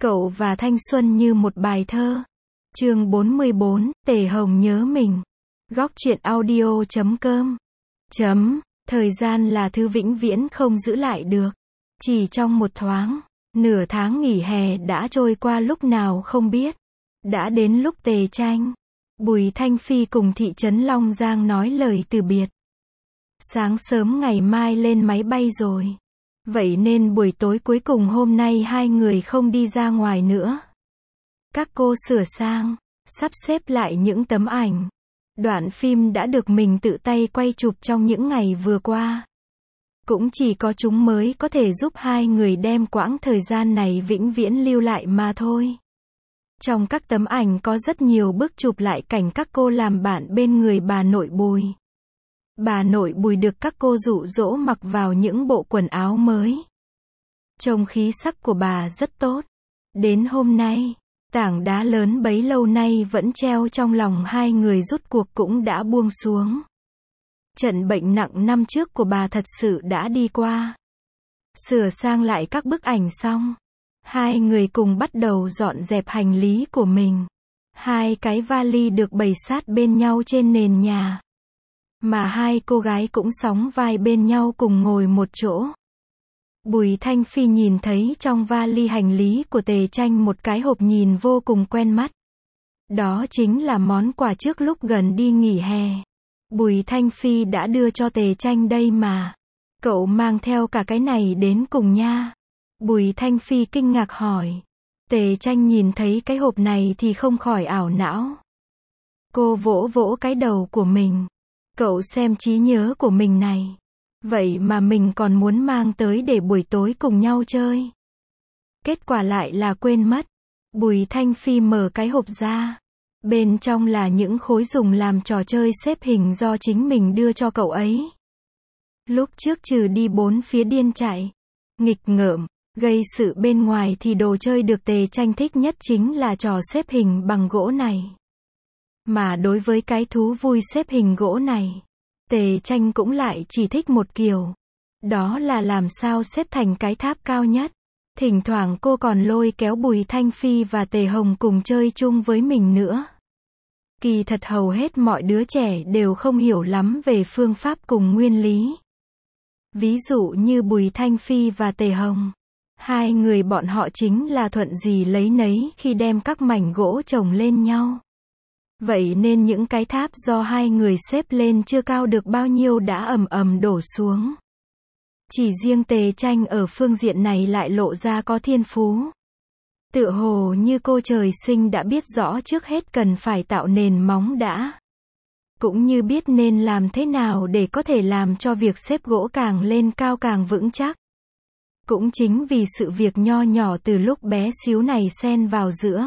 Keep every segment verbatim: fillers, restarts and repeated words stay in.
Cậu và thanh xuân như một bài thơ. Chương bốn mươi bốn, Tề Hồng nhớ mình. Góc truyện audio chấm com. Chấm, thời gian là thứ vĩnh viễn không giữ lại được. Chỉ trong một thoáng, nửa tháng nghỉ hè đã trôi qua lúc nào không biết. Đã đến lúc Tề Tranh, Bùi Thanh Phi cùng thị trấn Long Giang nói lời từ biệt. Sáng sớm ngày mai lên máy bay rồi. Vậy nên buổi tối cuối cùng hôm nay hai người không đi ra ngoài nữa. Các cô sửa sang, sắp xếp lại những tấm ảnh. Đoạn phim đã được mình tự tay quay chụp trong những ngày vừa qua. Cũng chỉ có chúng mới có thể giúp hai người đem quãng thời gian này vĩnh viễn lưu lại mà thôi. Trong các tấm ảnh có rất nhiều bức chụp lại cảnh các cô làm bạn bên người bà nội Bùi. Bà nội Bùi được các cô dụ dỗ mặc vào những bộ quần áo mới. Trông khí sắc của bà rất tốt. Đến hôm nay, tảng đá lớn bấy lâu nay vẫn treo trong lòng hai người rút cuộc cũng đã buông xuống. Trận bệnh nặng năm trước của bà thật sự đã đi qua. Sửa sang lại các bức ảnh xong, hai người cùng bắt đầu dọn dẹp hành lý của mình. Hai cái vali được bày sát bên nhau trên nền nhà. Mà hai cô gái cũng sóng vai bên nhau cùng ngồi một chỗ. Bùi Thanh Phi nhìn thấy trong vali hành lý của Tề Tranh một cái hộp nhìn vô cùng quen mắt. Đó chính là món quà trước lúc gần đi nghỉ hè. Bùi Thanh Phi đã đưa cho Tề Tranh đây mà. Cậu mang theo cả cái này đến cùng nha. Bùi Thanh Phi kinh ngạc hỏi. Tề Tranh nhìn thấy cái hộp này thì không khỏi ảo não. Cô vỗ vỗ cái đầu của mình. Cậu xem trí nhớ của mình này. Vậy mà mình còn muốn mang tới để buổi tối cùng nhau chơi. Kết quả lại là quên mất. Bùi Thanh Phi mở cái hộp ra. Bên trong là những khối dùng làm trò chơi xếp hình do chính mình đưa cho cậu ấy. Lúc trước trừ đi bốn phía điên chạy, nghịch ngợm, gây sự bên ngoài thì đồ chơi được Tề Tranh thích nhất chính là trò xếp hình bằng gỗ này. Mà đối với cái thú vui xếp hình gỗ này, Tề Tranh cũng lại chỉ thích một kiểu. Đó là làm sao xếp thành cái tháp cao nhất. Thỉnh thoảng cô còn lôi kéo Bùi Thanh Phi và Tề Hồng cùng chơi chung với mình nữa. Kỳ thật hầu hết mọi đứa trẻ đều không hiểu lắm về phương pháp cùng nguyên lý. Ví dụ như Bùi Thanh Phi và Tề Hồng. Hai người bọn họ chính là thuận gì lấy nấy khi đem các mảnh gỗ chồng lên nhau. Vậy nên những cái tháp do hai người xếp lên chưa cao được bao nhiêu đã ầm ầm đổ xuống. Chỉ riêng Tề Tranh ở phương diện này lại lộ ra có thiên phú. Tựa hồ như cô trời sinh đã biết rõ trước hết cần phải tạo nền móng đã. Cũng như biết nên làm thế nào để có thể làm cho việc xếp gỗ càng lên cao càng vững chắc. Cũng chính vì sự việc nho nhỏ từ lúc bé xíu này xen vào giữa,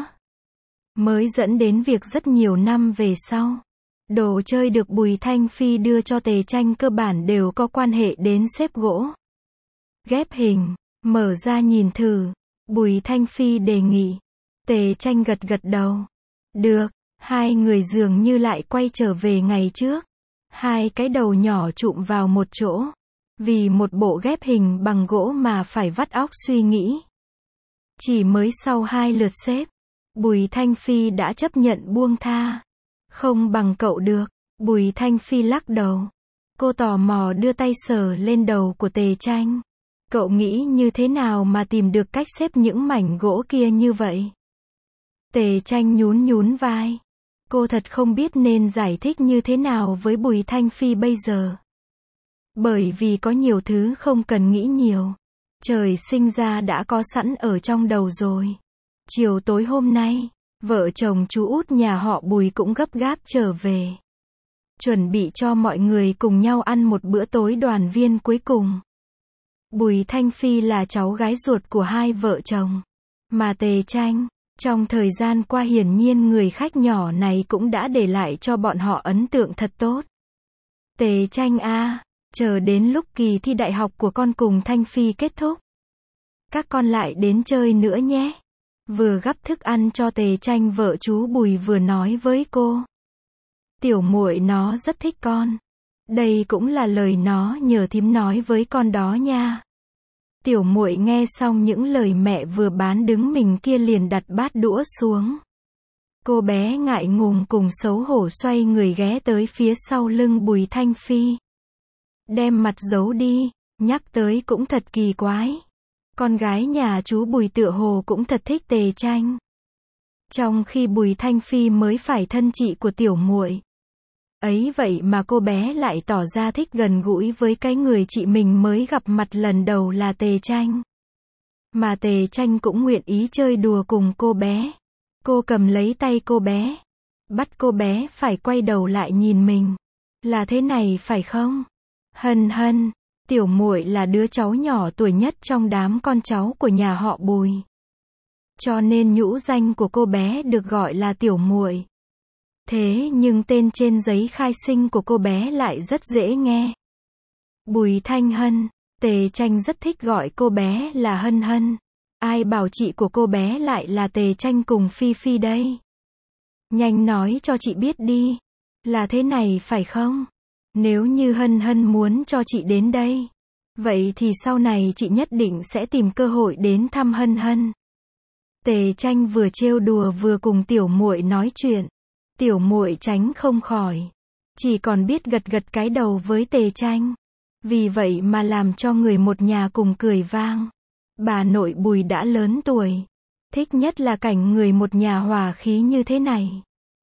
mới dẫn đến việc rất nhiều năm về sau, đồ chơi được Bùi Thanh Phi đưa cho Tề Tranh cơ bản đều có quan hệ đến xếp gỗ. Ghép hình, mở ra nhìn thử, Bùi Thanh Phi đề nghị. Tề Tranh gật gật đầu. Được, hai người dường như lại quay trở về ngày trước. Hai cái đầu nhỏ chụm vào một chỗ. Vì một bộ ghép hình bằng gỗ mà phải vắt óc suy nghĩ. Chỉ mới sau hai lượt xếp, Bùi Thanh Phi đã chấp nhận buông tha. Không bằng cậu được. Bùi Thanh Phi lắc đầu. Cô tò mò đưa tay sờ lên đầu của Tề Tranh. Cậu nghĩ như thế nào mà tìm được cách xếp những mảnh gỗ kia như vậy? Tề Tranh nhún nhún vai. Cô thật không biết nên giải thích như thế nào với Bùi Thanh Phi bây giờ. Bởi vì có nhiều thứ không cần nghĩ nhiều. Trời sinh ra đã có sẵn ở trong đầu rồi. Chiều tối hôm nay, vợ chồng chú út nhà họ Bùi cũng gấp gáp trở về. Chuẩn bị cho mọi người cùng nhau ăn một bữa tối đoàn viên cuối cùng. Bùi Thanh Phi là cháu gái ruột của hai vợ chồng. Mà Tề Tranh, trong thời gian qua hiển nhiên người khách nhỏ này cũng đã để lại cho bọn họ ấn tượng thật tốt. Tề Tranh a, chờ đến lúc kỳ thi đại học của con cùng Thanh Phi kết thúc, các con lại đến chơi nữa nhé. Vừa gắp thức ăn cho Tề Tranh vợ chú Bùi vừa nói với cô. Tiểu muội nó rất thích con. Đây cũng là lời nó nhờ thím nói với con đó nha. Tiểu muội nghe xong những lời mẹ vừa bán đứng mình kia liền đặt bát đũa xuống. Cô bé ngại ngùng cùng xấu hổ xoay người ghé tới phía sau lưng Bùi Thanh Phi. Đem mặt giấu đi, nhắc tới cũng thật kỳ quái. Con gái nhà chú Bùi tựa hồ cũng thật thích Tề Tranh. Trong khi Bùi Thanh Phi mới phải thân chị của tiểu muội. Ấy vậy mà cô bé lại tỏ ra thích gần gũi với cái người chị mình mới gặp mặt lần đầu là Tề Tranh. Mà Tề Tranh cũng nguyện ý chơi đùa cùng cô bé. Cô cầm lấy tay cô bé, bắt cô bé phải quay đầu lại nhìn mình. Là thế này phải không? Hân Hân, tiểu muội là đứa cháu nhỏ tuổi nhất trong đám con cháu của nhà họ Bùi. Cho nên nhũ danh của cô bé được gọi là tiểu muội. Thế nhưng tên trên giấy khai sinh của cô bé lại rất dễ nghe. Bùi Thanh Hân. Tề Tranh rất thích gọi cô bé là Hân Hân. Ai bảo chị của cô bé lại là Tề Tranh cùng Phi Phi đây? Nhanh nói cho chị biết đi. Là thế này phải không? Nếu như Hân Hân muốn cho chị đến đây, vậy thì sau này chị nhất định sẽ tìm cơ hội đến thăm Hân Hân. Tề Tranh vừa trêu đùa vừa cùng tiểu muội nói chuyện. Tiểu muội tránh không khỏi, chỉ còn biết gật gật cái đầu với Tề Tranh. Vì vậy mà làm cho người một nhà cùng cười vang. Bà nội Bùi đã lớn tuổi, thích nhất là cảnh người một nhà hòa khí như thế này.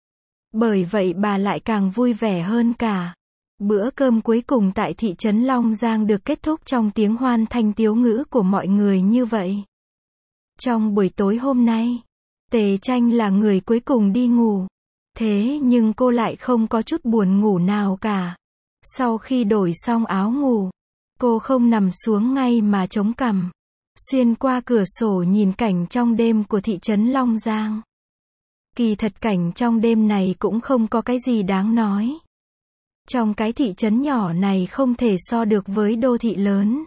Bởi vậy bà lại càng vui vẻ hơn cả. Bữa cơm cuối cùng tại thị trấn Long Giang được kết thúc trong tiếng hoan thanh tiếu ngữ của mọi người như vậy. Trong buổi tối hôm nay, Tề Tranh là người cuối cùng đi ngủ. Thế nhưng cô lại không có chút buồn ngủ nào cả. Sau khi đổi xong áo ngủ, cô không nằm xuống ngay mà chống cằm, xuyên qua cửa sổ nhìn cảnh trong đêm của thị trấn Long Giang. Kỳ thật cảnh trong đêm này cũng không có cái gì đáng nói. Trong cái thị trấn nhỏ này không thể so được với đô thị lớn,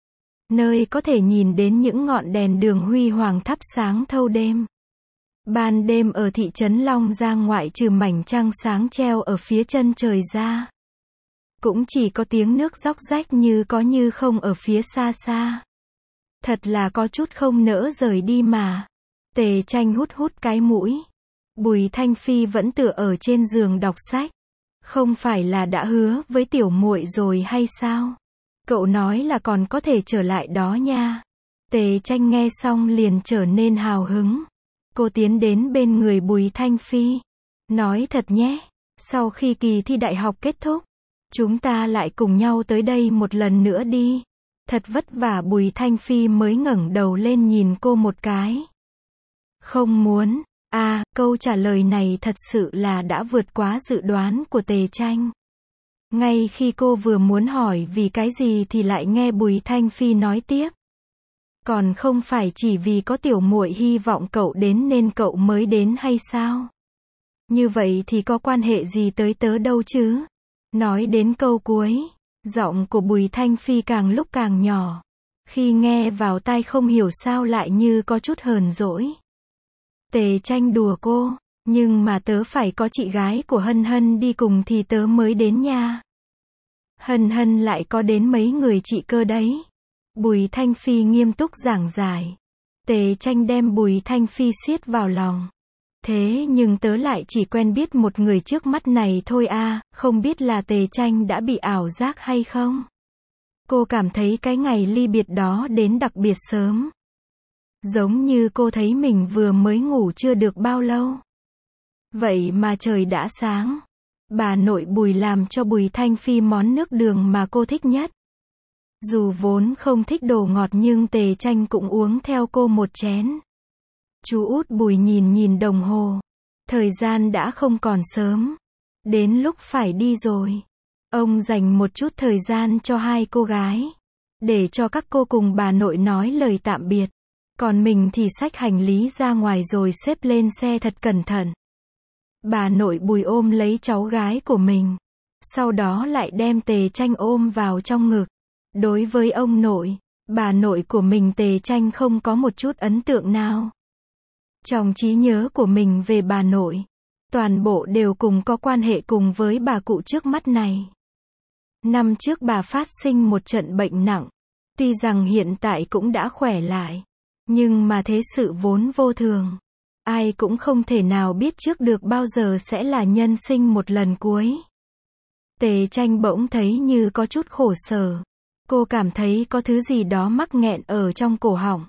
nơi có thể nhìn đến những ngọn đèn đường huy hoàng thắp sáng thâu đêm. Ban đêm ở thị trấn Long Giang ngoại trừ mảnh trăng sáng treo ở phía chân trời ra, cũng chỉ có tiếng nước róc rách như có như không ở phía xa xa. Thật là có chút không nỡ rời đi mà. Tề Tranh hút hút cái mũi. Bùi Thanh Phi vẫn tựa ở trên giường đọc sách. Không phải là đã hứa với tiểu muội rồi hay sao? Cậu nói là còn có thể trở lại đó nha. Tề Tranh nghe xong liền trở nên hào hứng. Cô tiến đến bên người Bùi Thanh Phi. Nói thật nhé, sau khi kỳ thi đại học kết thúc, chúng ta lại cùng nhau tới đây một lần nữa đi. Thật vất vả Bùi Thanh Phi mới ngẩng đầu lên nhìn cô một cái. Không muốn. À, câu trả lời này thật sự là đã vượt quá dự đoán của Tề Tranh. Ngay khi cô vừa muốn hỏi vì cái gì thì lại nghe Bùi Thanh Phi nói tiếp. Còn không phải chỉ vì có tiểu muội hy vọng cậu đến nên cậu mới đến hay sao? Như vậy thì có quan hệ gì tới tớ đâu chứ? Nói đến câu cuối, giọng của Bùi Thanh Phi càng lúc càng nhỏ. Khi nghe vào tai không hiểu sao lại như có chút hờn dỗi. Tề Tranh đùa cô, nhưng mà tớ phải có chị gái của Hân Hân đi cùng thì tớ mới đến nha. Hân Hân lại có đến mấy người chị cơ đấy. Bùi Thanh Phi nghiêm túc giảng giải. Tề Tranh đem Bùi Thanh Phi siết vào lòng. Thế nhưng tớ lại chỉ quen biết một người trước mắt này thôi à, không biết là Tề Tranh đã bị ảo giác hay không? Cô cảm thấy cái ngày ly biệt đó đến đặc biệt sớm. Giống như cô thấy mình vừa mới ngủ chưa được bao lâu. Vậy mà trời đã sáng. Bà nội Bùi làm cho Bùi Thanh Phi món nước đường mà cô thích nhất. Dù vốn không thích đồ ngọt nhưng Tề Tranh cũng uống theo cô một chén. Chú út Bùi nhìn nhìn đồng hồ. Thời gian đã không còn sớm. Đến lúc phải đi rồi. Ông dành một chút thời gian cho hai cô gái. Để cho các cô cùng bà nội nói lời tạm biệt. Còn mình thì xách hành lý ra ngoài rồi xếp lên xe thật cẩn thận. Bà nội Bùi ôm lấy cháu gái của mình. Sau đó lại đem Tề Tranh ôm vào trong ngực. Đối với ông nội, bà nội của mình Tề Tranh không có một chút ấn tượng nào. Trong trí nhớ của mình về bà nội, toàn bộ đều cùng có quan hệ cùng với bà cụ trước mắt này. Năm trước bà phát sinh một trận bệnh nặng. Tuy rằng hiện tại cũng đã khỏe lại, nhưng mà thế sự vốn vô thường. Ai cũng không thể nào biết trước được bao giờ sẽ là nhân sinh một lần cuối. Tề Tranh bỗng thấy như có chút khổ sở. Cô cảm thấy có thứ gì đó mắc nghẹn ở trong cổ họng.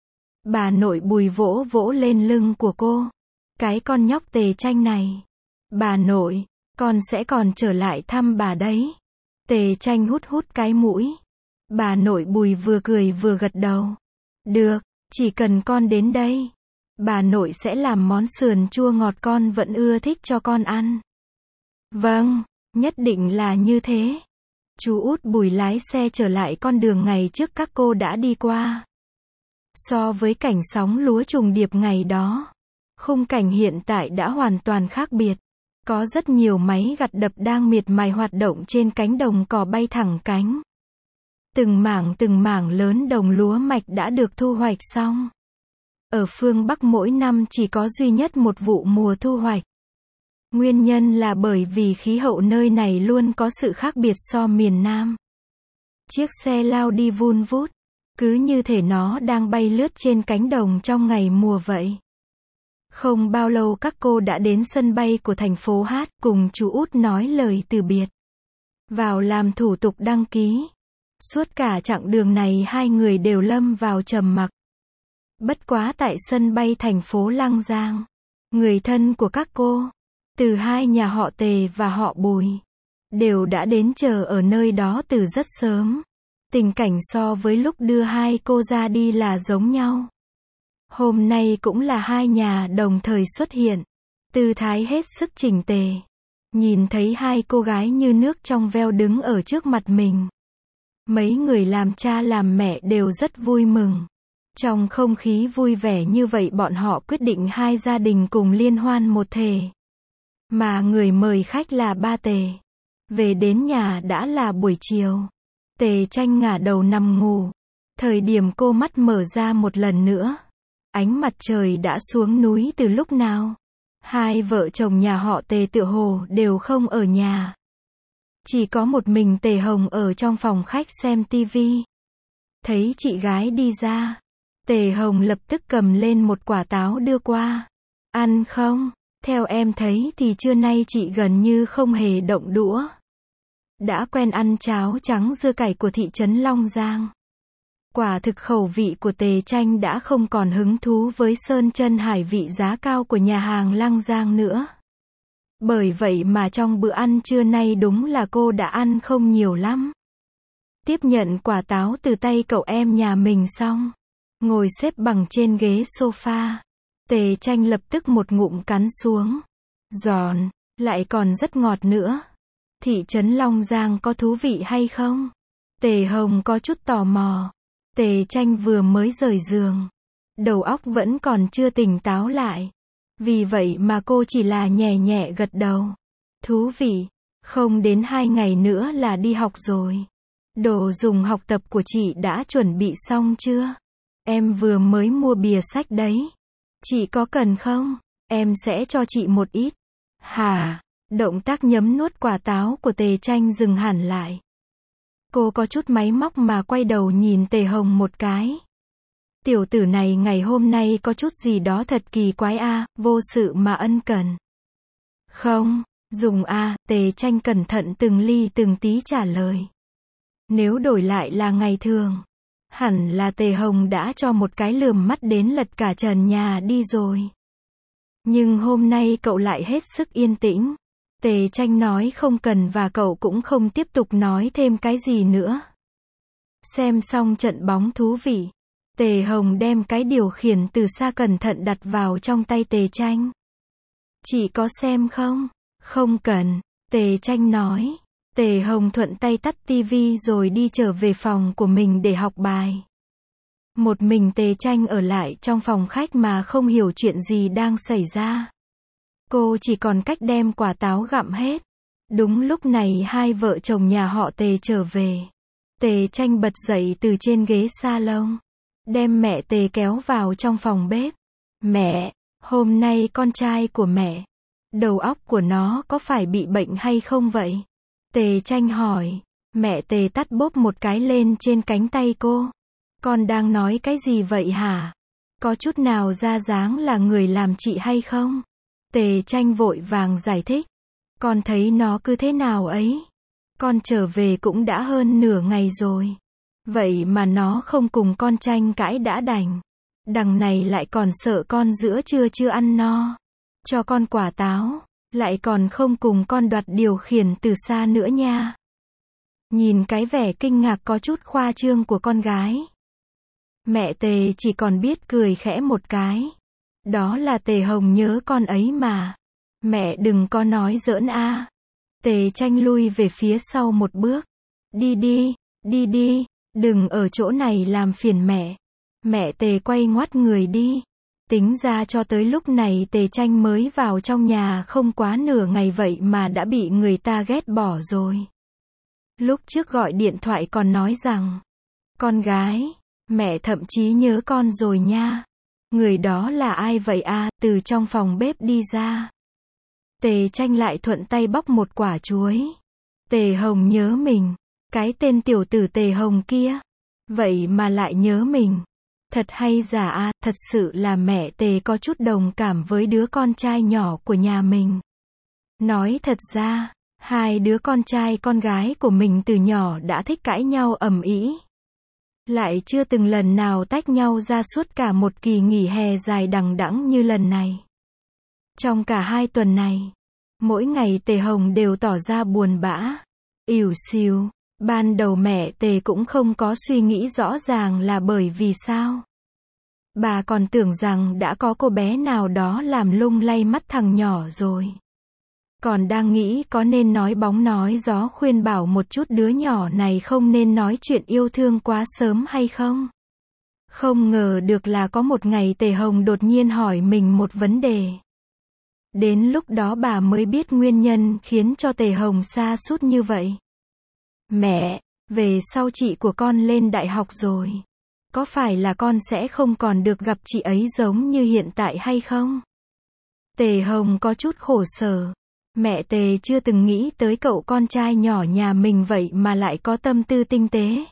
Bà nội Bùi vỗ vỗ lên lưng của cô. Cái con nhóc Tề Tranh này. Bà nội, con sẽ còn trở lại thăm bà đấy. Tề Tranh hút hút cái mũi. Bà nội Bùi vừa cười vừa gật đầu. Được, chỉ cần con đến đây, bà nội sẽ làm món sườn chua ngọt con vẫn ưa thích cho con ăn. Vâng, nhất định là như thế. Chú út Bùi lái xe trở lại con đường ngày trước các cô đã đi qua. So với cảnh sóng lúa trùng điệp ngày đó, khung cảnh hiện tại đã hoàn toàn khác biệt. Có rất nhiều máy gặt đập đang miệt mài hoạt động trên cánh đồng cỏ bay thẳng cánh. Từng mảng từng mảng lớn đồng lúa mạch đã được thu hoạch xong. Ở phương Bắc mỗi năm chỉ có duy nhất một vụ mùa thu hoạch. Nguyên nhân là bởi vì khí hậu nơi này luôn có sự khác biệt so miền Nam. Chiếc xe lao đi vun vút, cứ như thể nó đang bay lướt trên cánh đồng trong ngày mùa vậy. Không bao lâu các cô đã đến sân bay của thành phố Hát, cùng chú út nói lời từ biệt. Vào làm thủ tục đăng ký. Suốt cả chặng đường này hai người đều lâm vào trầm mặc. Bất quá tại sân bay thành phố Lăng Giang, người thân của các cô, từ hai nhà họ Tề và họ Bùi, đều đã đến chờ ở nơi đó từ rất sớm. Tình cảnh so với lúc đưa hai cô ra đi là giống nhau. Hôm nay cũng là hai nhà đồng thời xuất hiện, tư thái hết sức chỉnh tề. Nhìn thấy hai cô gái như nước trong veo đứng ở trước mặt mình. Mấy người làm cha làm mẹ đều rất vui mừng. Trong không khí vui vẻ như vậy bọn họ quyết định hai gia đình cùng liên hoan một thể. Mà người mời khách là ba Tề. Về đến nhà đã là buổi chiều. Tề Tranh ngả đầu nằm ngủ. Thời điểm cô mắt mở ra một lần nữa, ánh mặt trời đã xuống núi từ lúc nào. Hai vợ chồng nhà họ Tề tựa hồ đều không ở nhà. Chỉ có một mình Tề Hồng ở trong phòng khách xem tivi. Thấy chị gái đi ra, Tề Hồng lập tức cầm lên một quả táo đưa qua. Ăn không? Theo em thấy thì trưa nay chị gần như không hề động đũa. Đã quen ăn cháo trắng dưa cải của thị trấn Long Giang. Quả thực khẩu vị của Tề Tranh đã không còn hứng thú với sơn chân hải vị giá cao của nhà hàng Lăng Giang nữa. Bởi vậy mà trong bữa ăn trưa nay đúng là cô đã ăn không nhiều lắm. Tiếp nhận quả táo từ tay cậu em nhà mình xong, ngồi xếp bằng trên ghế sofa, Tề Tranh lập tức một ngụm cắn xuống. Giòn, lại còn rất ngọt nữa. Thị trấn Long Giang có thú vị hay không? Tề Hồng có chút tò mò. Tề Tranh vừa mới rời giường, đầu óc vẫn còn chưa tỉnh táo lại. Vì vậy mà cô chỉ là nhẹ nhẹ gật đầu. Thú vị, không đến hai ngày nữa là đi học rồi. Đồ dùng học tập của chị đã chuẩn bị xong chưa? Em vừa mới mua bìa sách đấy. Chị có cần không? Em sẽ cho chị một ít. Hả? Động tác nhấm nuốt quả táo của Tề Tranh dừng hẳn lại. Cô có chút máy móc mà quay đầu nhìn Tề Hồng một cái. Tiểu tử này ngày hôm nay có chút gì đó thật kỳ quái a, à, vô sự mà ân cần. Không, dùng a, à, Tề Tranh cẩn thận từng ly từng tí trả lời. Nếu đổi lại là ngày thường, hẳn là Tề Hồng đã cho một cái lườm mắt đến lật cả trần nhà đi rồi. Nhưng hôm nay cậu lại hết sức yên tĩnh. Tề Tranh nói không cần và cậu cũng không tiếp tục nói thêm cái gì nữa. Xem xong trận bóng thú vị, Tề Hồng đem cái điều khiển từ xa cẩn thận đặt vào trong tay Tề Tranh. Chị có xem không? Không cần, Tề Tranh nói. Tề Hồng thuận tay tắt tivi rồi đi trở về phòng của mình để học bài. Một mình Tề Tranh ở lại trong phòng khách mà không hiểu chuyện gì đang xảy ra. Cô chỉ còn cách đem quả táo gặm hết. Đúng lúc này hai vợ chồng nhà họ Tề trở về. Tề Tranh bật dậy từ trên ghế salon, đem mẹ Tề kéo vào trong phòng bếp. Mẹ, hôm nay con trai của mẹ, đầu óc của nó có phải bị bệnh hay không vậy? Tề Tranh hỏi. Mẹ Tề tát bốp một cái lên trên cánh tay cô. Con đang nói cái gì vậy hả? Có chút nào ra dáng là người làm chị hay không? Tề Tranh vội vàng giải thích. Con thấy nó cứ thế nào ấy. Con trở về cũng đã hơn nửa ngày rồi. Vậy mà nó không cùng con tranh cãi đã đành. Đằng này lại còn sợ con giữa trưa chưa ăn no. Cho con quả táo. Lại còn không cùng con đoạt điều khiển từ xa nữa nha. Nhìn cái vẻ kinh ngạc có chút khoa trương của con gái. Mẹ Tề chỉ còn biết cười khẽ một cái. Đó là Tề Hồng nhớ con ấy mà. Mẹ đừng có nói giỡn a. Tề Tranh lui về phía sau một bước. Đi đi, đi đi, đừng ở chỗ này làm phiền mẹ. Mẹ Tề quay ngoắt người đi. Tính ra cho tới lúc này Tề Tranh mới vào trong nhà không quá nửa ngày vậy mà đã bị người ta ghét bỏ rồi. Lúc trước gọi điện thoại còn nói rằng, con gái, mẹ thậm chí nhớ con rồi nha. Người đó là ai vậy a? Từ trong phòng bếp đi ra. Tề Tranh lại thuận tay bóc một quả chuối. Tề Hồng nhớ mình. Cái tên tiểu tử Tề Hồng kia. Vậy mà lại nhớ mình. Thật hay giả a, thật sự là mẹ Tề có chút đồng cảm với đứa con trai nhỏ của nhà mình. Nói thật ra, hai đứa con trai con gái của mình từ nhỏ đã thích cãi nhau ầm ĩ. Lại chưa từng lần nào tách nhau ra suốt cả một kỳ nghỉ hè dài đằng đẵng như lần này. Trong cả hai tuần này, mỗi ngày Tề Hồng đều tỏ ra buồn bã, ỉu xìu. Ban đầu mẹ Tề cũng không có suy nghĩ rõ ràng là bởi vì sao. Bà còn tưởng rằng đã có cô bé nào đó làm lung lay mắt thằng nhỏ rồi. Còn đang nghĩ có nên nói bóng nói gió khuyên bảo một chút đứa nhỏ này không nên nói chuyện yêu thương quá sớm hay không. Không ngờ được là có một ngày Tề Hồng đột nhiên hỏi mình một vấn đề. Đến lúc đó bà mới biết nguyên nhân khiến cho Tề Hồng sa sút như vậy. Mẹ, về sau chị của con lên đại học rồi. Có phải là con sẽ không còn được gặp chị ấy giống như hiện tại hay không? Tề Hồng có chút khổ sở. Mẹ Tề chưa từng nghĩ tới cậu con trai nhỏ nhà mình vậy mà lại có tâm tư tinh tế,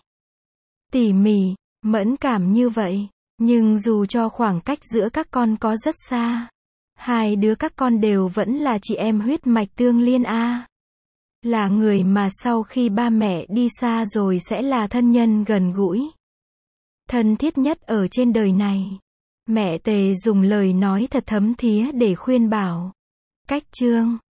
tỉ mỉ, mẫn cảm như vậy. Nhưng dù cho khoảng cách giữa các con có rất xa, hai đứa các con đều vẫn là chị em huyết mạch tương liên a. Là người mà sau khi ba mẹ đi xa rồi sẽ là thân nhân gần gũi, thân thiết nhất ở trên đời này. Mẹ Tề dùng lời nói thật thấm thía để khuyên bảo. Cách chương